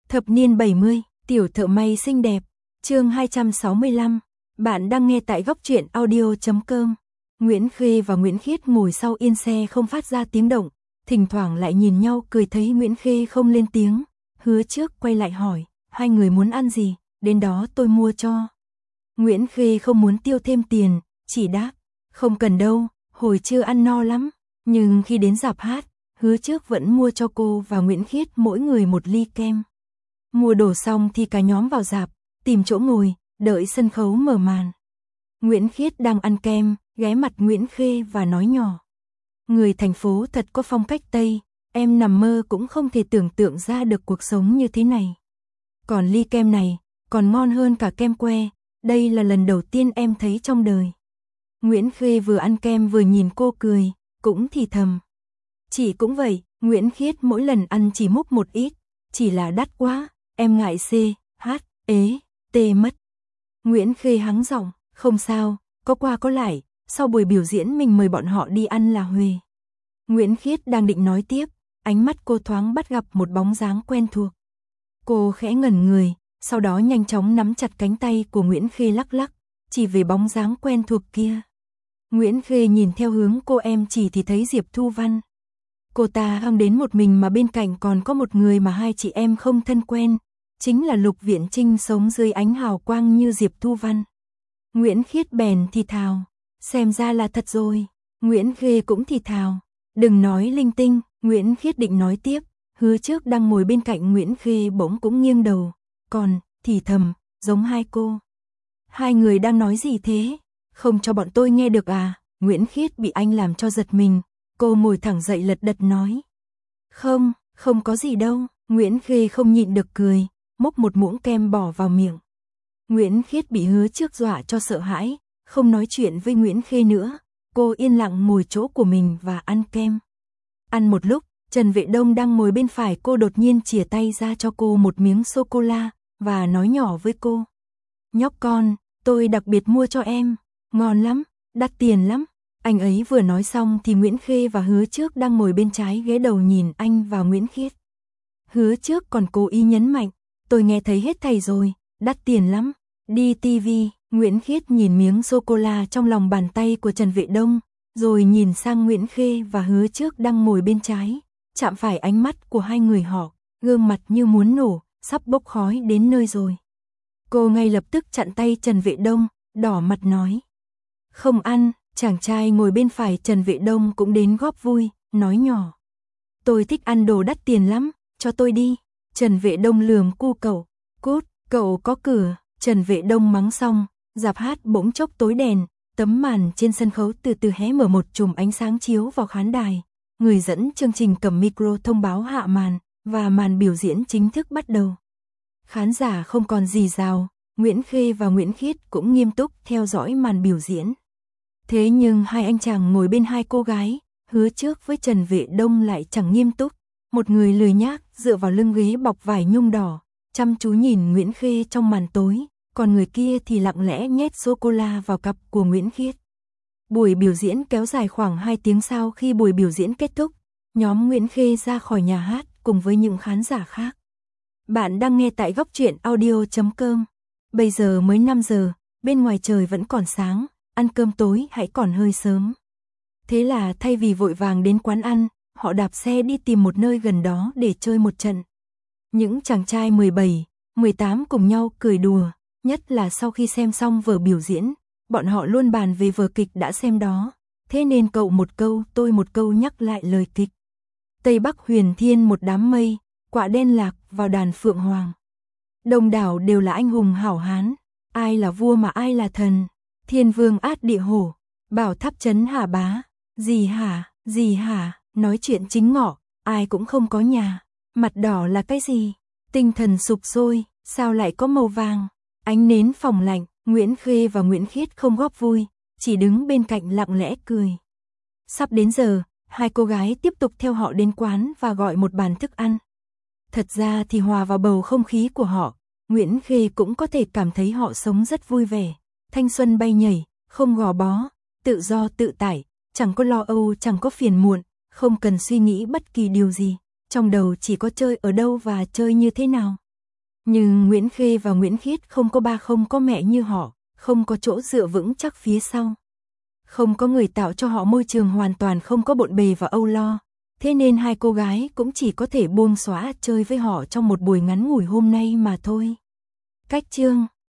Thập niên 70, tiểu thợ may xinh đẹp, chương 265, bạn đang nghe tại góc truyện audio.com. Nguyễn Khê và Nguyễn Khiết ngồi sau yên xe không phát ra tiếng động, thỉnh thoảng lại nhìn nhau cười thấy Nguyễn Khê không lên tiếng, Hứa Trước quay lại hỏi, hai người muốn ăn gì, đến đó tôi mua cho. Nguyễn Khê không muốn tiêu thêm tiền, chỉ đáp, không cần đâu, hồi trưa ăn no lắm, nhưng khi đến rạp hát, Hứa Trước vẫn mua cho cô và Nguyễn Khiết mỗi người một ly kem. Mua đồ xong thì cả nhóm vào rạp, tìm chỗ ngồi, đợi sân khấu mở màn. Nguyễn Khiết đang ăn kem, ghé mặt Nguyễn Khê và nói nhỏ. Người thành phố thật có phong cách Tây, em nằm mơ cũng không thể tưởng tượng ra được cuộc sống như thế này. Còn ly kem này, còn ngon hơn cả kem que, đây là lần đầu tiên em thấy trong đời. Nguyễn Khê vừa ăn kem vừa nhìn cô cười, cũng thì thầm. Chị cũng vậy, Nguyễn Khiết mỗi lần ăn chỉ múc một ít, chỉ là đắt quá, em ngại C, H, ế, T mất. Nguyễn Khê hắng giọng, không sao, có qua có lại, sau buổi biểu diễn mình mời bọn họ đi ăn là huề. Nguyễn Khiết đang định nói tiếp, ánh mắt cô thoáng bắt gặp một bóng dáng quen thuộc. Cô khẽ ngẩn người, sau đó nhanh chóng nắm chặt cánh tay của Nguyễn Khê lắc lắc, chỉ về bóng dáng quen thuộc kia. Nguyễn Khê nhìn theo hướng cô em chỉ thì thấy Diệp Thu Văn. Cô ta không đến một mình mà bên cạnh còn có một người mà hai chị em không thân quen, chính là Lục Viễn Trinh sống dưới ánh hào quang như Diệp Thu Văn. Nguyễn Khiết bèn thì thào, xem ra là thật rồi. Nguyễn Khê cũng thì thào, đừng nói linh tinh. Nguyễn Khiết định nói tiếp, Hứa Trước đang ngồi bên cạnh Nguyễn Khê bỗng cũng nghiêng đầu, còn thì thầm, giống hai cô. Hai người đang nói gì thế? Không cho bọn tôi nghe được à? Nguyễn Khiết bị anh làm cho giật mình, cô ngồi thẳng dậy lật đật nói. Không, không có gì đâu. Nguyễn Khê không nhịn được cười, múc một muỗng kem bỏ vào miệng. Nguyễn Khiết bị Hứa Trước dọa cho sợ hãi, không nói chuyện với Nguyễn Khê nữa, cô yên lặng ngồi chỗ của mình và ăn kem. Ăn một lúc, Trần Vệ Đông đang ngồi bên phải cô đột nhiên chìa tay ra cho cô một miếng sô-cô-la, và nói nhỏ với cô. Nhóc con, tôi đặc biệt mua cho em, ngon lắm, đắt tiền lắm. Anh ấy vừa nói xong thì Nguyễn Khê và Hứa Trước đang ngồi bên trái ghế đầu nhìn anh và Nguyễn Khiết. Hứa Trước còn cố ý nhấn mạnh, tôi nghe thấy hết thảy rồi, đắt tiền lắm, đi tivi. Nguyễn Khiết nhìn miếng sô-cô-la trong lòng bàn tay của Trần Vệ Đông, rồi nhìn sang Nguyễn Khê và Hứa Trước đang ngồi bên trái, chạm phải ánh mắt của hai người họ, gương mặt như muốn nổ, sắp bốc khói đến nơi rồi. Cô ngay lập tức chặn tay Trần Vệ Đông, đỏ mặt nói. Không ăn. Chàng trai ngồi bên phải Trần Vệ Đông cũng đến góp vui, nói nhỏ. Tôi thích ăn đồ đắt tiền lắm, cho tôi đi. Trần Vệ Đông lườm cu cậu, cút, cậu có cửa. Trần Vệ Đông mắng xong, rạp hát bỗng chốc tối đèn, tấm màn trên sân khấu từ từ hé mở một chùm ánh sáng chiếu vào khán đài. Người dẫn chương trình cầm micro thông báo hạ màn, và màn biểu diễn chính thức bắt đầu. Khán giả không còn gì rào, Nguyễn Khê và Nguyễn Khiết cũng nghiêm túc theo dõi màn biểu diễn. Thế nhưng hai anh chàng ngồi bên hai cô gái, Hứa Trước với Trần Vệ Đông lại chẳng nghiêm túc. Một người lười nhác dựa vào lưng ghế bọc vải nhung đỏ, chăm chú nhìn Nguyễn Khê trong màn tối, còn người kia thì lặng lẽ nhét sô-cô-la vào cặp của Nguyễn Khiết. Buổi biểu diễn kéo dài khoảng 2 tiếng sau khi buổi biểu diễn kết thúc, nhóm Nguyễn Khê ra khỏi nhà hát cùng với những khán giả khác. Bạn đang nghe tại góc truyện audio.com. Bây giờ mới 5 giờ, bên ngoài trời vẫn còn sáng. Ăn cơm tối hãy còn hơi sớm. Thế là thay vì vội vàng đến quán ăn, họ đạp xe đi tìm một nơi gần đó để chơi một trận. Những chàng trai 17, 18 cùng nhau cười đùa, nhất là sau khi xem xong vở biểu diễn, bọn họ luôn bàn về vở kịch đã xem đó, thế nên cậu một câu tôi một câu nhắc lại lời kịch. Tây Bắc huyền thiên một đám mây, quạ đen lạc vào đàn phượng hoàng. Đông đảo đều là anh hùng hảo hán, ai là vua mà ai là thần. Thiên vương át địa hổ, bảo tháp chấn hà bá, gì hả, nói chuyện chính ngọ, ai cũng không có nhà, mặt đỏ là cái gì, tinh thần sụp sôi, sao lại có màu vàng, ánh nến phòng lạnh. Nguyễn Khê và Nguyễn Khiết không góp vui, chỉ đứng bên cạnh lặng lẽ cười. Sắp đến giờ, hai cô gái tiếp tục theo họ đến quán và gọi một bàn thức ăn. Thật ra thì hòa vào bầu không khí của họ, Nguyễn Khê cũng có thể cảm thấy họ sống rất vui vẻ. Thanh xuân bay nhảy, không gò bó, tự do tự tại, chẳng có lo âu, chẳng có phiền muộn, không cần suy nghĩ bất kỳ điều gì, trong đầu chỉ có chơi ở đâu và chơi như thế nào. Nhưng Nguyễn Khê và Nguyễn Khiết không có ba không có mẹ như họ, không có chỗ dựa vững chắc phía sau. Không có người tạo cho họ môi trường hoàn toàn không có bộn bề và âu lo. Thế nên hai cô gái cũng chỉ có thể buông xõa chơi với họ trong một buổi ngắn ngủi hôm nay mà thôi. Cách chương